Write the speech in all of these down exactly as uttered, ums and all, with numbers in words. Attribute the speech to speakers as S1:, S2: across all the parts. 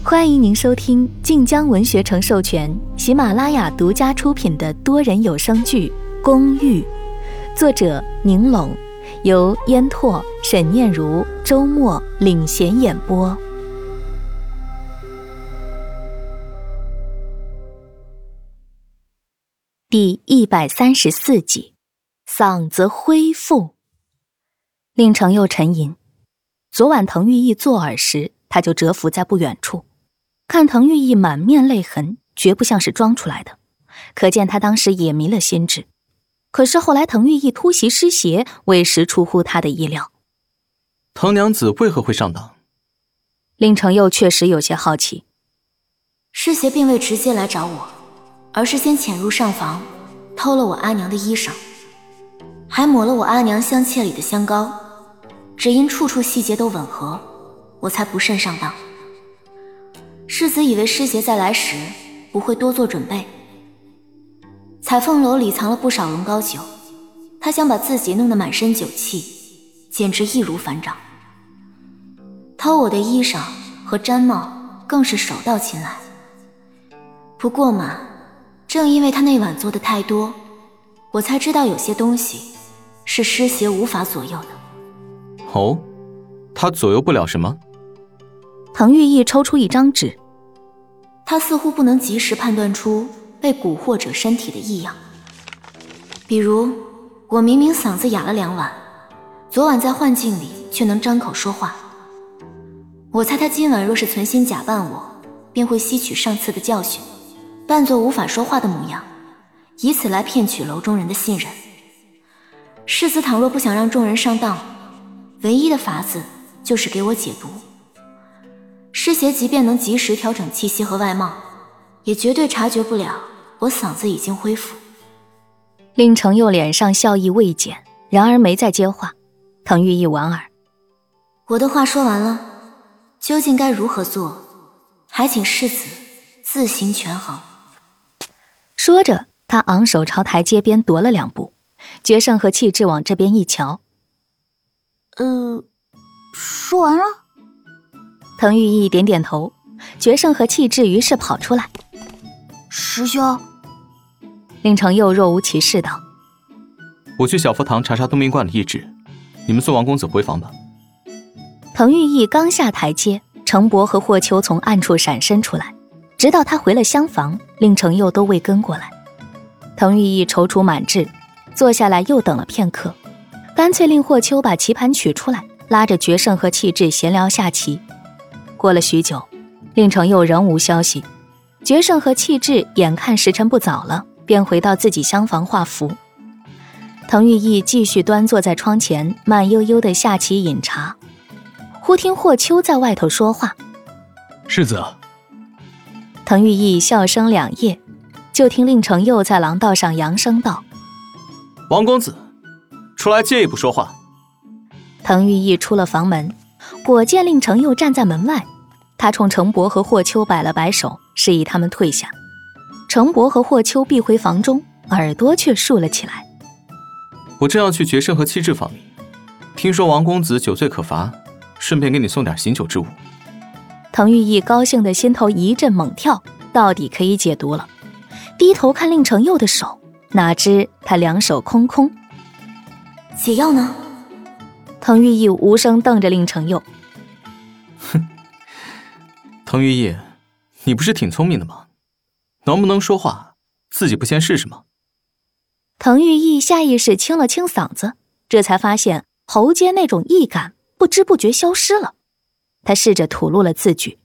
S1: 欢迎您收听晋江文学城授权、喜马拉雅独家出品的多人有声剧《公寓》，作者宁龙，由烟拓、沈念如、周末领衔演播。第一百三十四集，嗓子恢复。令程又沉吟，昨晚滕玉意作饵时，他就蛰伏在不远处。看滕玉意满面泪痕，绝不像是装出来的，可见他当时也迷了心智。可是后来滕玉意突袭失邪，委实出乎他的意料。
S2: 滕娘子为何会上当？
S1: 令程又确实有些好奇。
S3: 失邪并未直接来找我，而是先潜入上房，偷了我阿娘的衣裳，还抹了我阿娘香切里的香膏，只因处处细节都吻合，我才不慎上当。世子以为失邪再来时不会多做准备，彩凤楼里藏了不少龙膏酒，他想把自己弄得满身酒气，简直易如反掌。偷我的衣裳和毡帽更是手到擒来。不过嘛，正因为他那晚做的太多，我才知道有些东西是失邪无法左右的。
S2: 哦，他左右不了什么？
S1: 滕玉意抽出一张纸，
S3: 他似乎不能及时判断出被蛊惑者身体的异样。比如，我明明嗓子哑了两晚，昨晚在幻境里却能张口说话。我猜他今晚若是存心假扮我，便会吸取上次的教训，扮作无法说话的模样，以此来骗取楼中人的信任。世子倘若不想让众人上当，唯一的法子就是给我解毒。失邪即便能及时调整气息和外貌，也绝对察觉不了我嗓子已经恢复。
S1: 令程又脸上笑意未减，然而没再接话。滕玉意莞尔，
S3: 我的话说完了，究竟该如何做，还请世子自行权衡。
S1: 说着，他昂首朝台阶边踱了两步，决胜和气质往这边一瞧。
S4: 呃，说完了？
S1: 滕玉意点点头，决胜和气质于是跑出来。
S4: 师兄，
S1: 令程又若无其事道：
S2: 我去小佛堂查查东明观的懿旨，你们送王公子回房吧。
S1: 滕玉意刚下台阶，程伯和霍秋从暗处闪身出来，直到他回了厢房，令程又都未跟过来。滕玉意踌躇满志，坐下来又等了片刻，干脆令霍秋把棋盘取出来，拉着决胜和气质闲聊下棋。过了许久，令程又仍无消息。决胜和气质眼看时辰不早了，便回到自己厢房画符。滕玉意继续端坐在窗前，慢悠悠地下棋饮茶。忽听霍秋在外头说话：
S5: 世子。
S1: 滕玉意笑声两夜，就听令程又在廊道上扬声道：
S2: 王公子，出来借一步说话。
S1: 滕玉意出了房门，果见令程又站在门外，他冲程伯和霍秋摆了摆手，示意他们退下。程伯和霍秋避回房中，耳朵却竖了起来。
S2: 我正要去决胜和气质房里，听说王公子酒醉可罚，顺便给你送点醒酒之物。
S1: 滕玉意高兴的心头一阵猛跳，到底可以解毒了。低头看令程又的手，哪知他两手空空。
S3: 解药呢？
S1: 滕玉意无声瞪着令程又。
S2: 哼，滕玉意，你不是挺聪明的吗？能不能说话，自己不先试试吗？
S1: 滕玉意下意识清了清嗓子，这才发现喉间那种异感不知不觉消失了。他试着吐露了字句：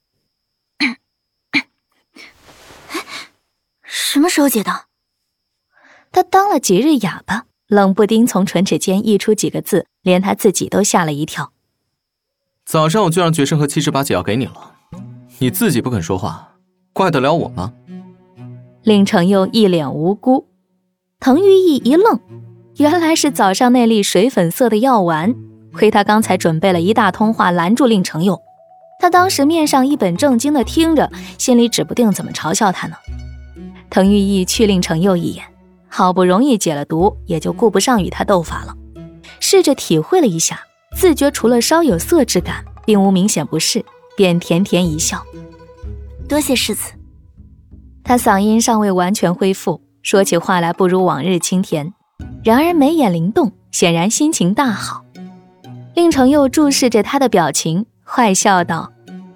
S3: 什么时候解的？
S1: 他当了几日哑巴，冷不丁从唇齿间溢出几个字，连他自己都吓了一跳。
S2: 早上我就让决胜和气质把解药给你了，你自己不肯说话，怪得了我吗？
S1: 令程又一脸无辜。滕玉意一愣，原来是早上那粒水粉色的药丸，亏他刚才准备了一大通话拦住令程又。他当时面上一本正经的听着，心里指不定怎么嘲笑他呢。滕玉意去令程又一眼，好不容易解了毒，也就顾不上与他斗法了。试着体会了一下，自觉除了稍有涩之感，并无明显不适，便甜甜一笑。
S3: 多谢世子。
S1: 他嗓音尚未完全恢复，说起话来不如往日清甜，然而眉眼灵动，显然心情大好。令程佑注视着他的表情，坏笑道：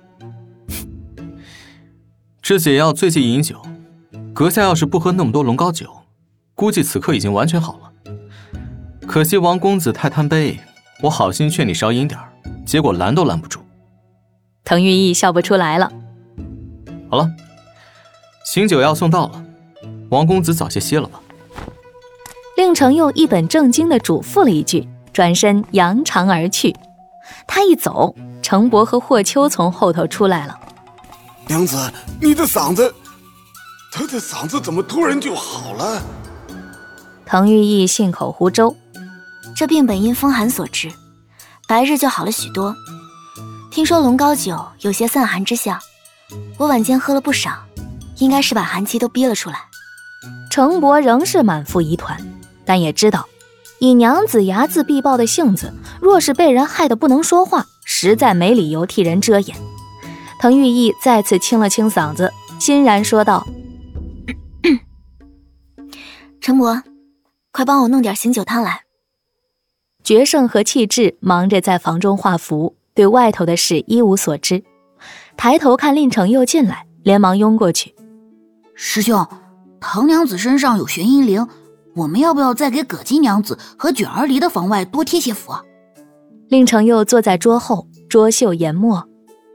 S2: 这解药最忌饮酒，阁下要是不喝那么多龙膏酒，估计此刻已经完全好了。可惜王公子太贪杯，我好心劝你少饮点，结果拦都拦不住。
S1: 滕玉义笑不出来了。
S2: 好了，醒酒药送到了，王公子早些歇了吧。
S1: 令程佑一本正经地嘱咐了一句，转身扬长而去。他一走，程伯和霍秋从后头出来了。
S5: 娘子，你的嗓子，他的嗓子怎么突然就好了？
S1: 滕玉义信口胡诌，
S3: 这病本因风寒所致，白日就好了许多。听说龙膏酒有些散寒之效，我晚间喝了不少，应该是把寒气都逼了出来。
S1: 程伯仍是满腹疑团，但也知道以娘子睚眦必报的性子，若是被人害得不能说话，实在没理由替人遮掩。滕玉义再次清了清嗓子，欣然说道：
S3: 程伯，快帮我弄点醒酒汤来。
S1: 决胜和气质忙着在房中画符，对外头的事一无所知。抬头看令程佑进来，连忙拥过去：
S4: 师兄，滕娘子身上有玄阴灵，我们要不要再给葛金娘子和卷儿离的房外多贴些符啊？
S1: 令程佑坐在桌后，桌袖研墨。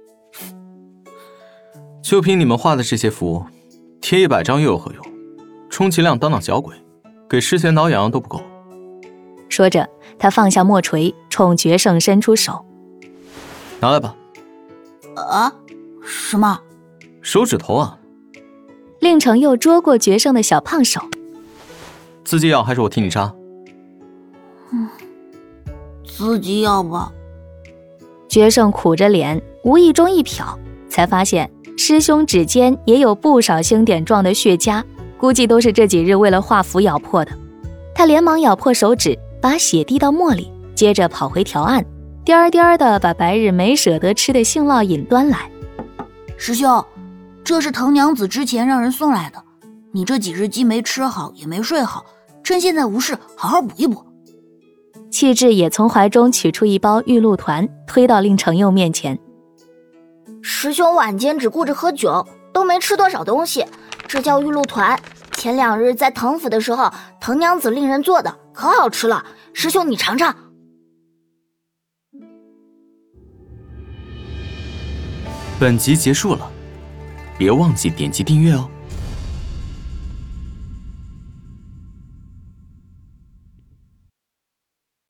S2: 就凭你们画的这些符，贴一百张又有何用？充其量当当小鬼，给诗贤挠痒痒都不够。
S1: 说着，他放下墨锤，冲决胜伸出手：
S2: 拿来吧。
S4: 啊？什么？
S2: 手指头啊。
S1: 令程佑捉过决胜的小胖手：
S2: 自己咬还是我替你扎？
S4: 嗯，自己咬吧。
S1: 决胜苦着脸，无意中一瞟，才发现师兄指尖也有不少星点状的血痂，估计都是这几日为了画符咬破的。他连忙咬破手指，把血滴到墨里，接着跑回条案，颠颠的把白日没舍得吃的杏烙饮端来。
S4: 师兄，这是滕娘子之前让人送来的，你这几日既没吃好也没睡好，趁现在无事好好补一补。
S1: 气质也从怀中取出一包玉露团，推到令程佑面前：
S6: 师兄晚间只顾着喝酒，都没吃多少东西，这叫玉露团。前两日在滕府的时候，滕娘子令人做的，可好吃了。师兄你尝尝。
S2: 本集结束了，别忘记点击订阅哦。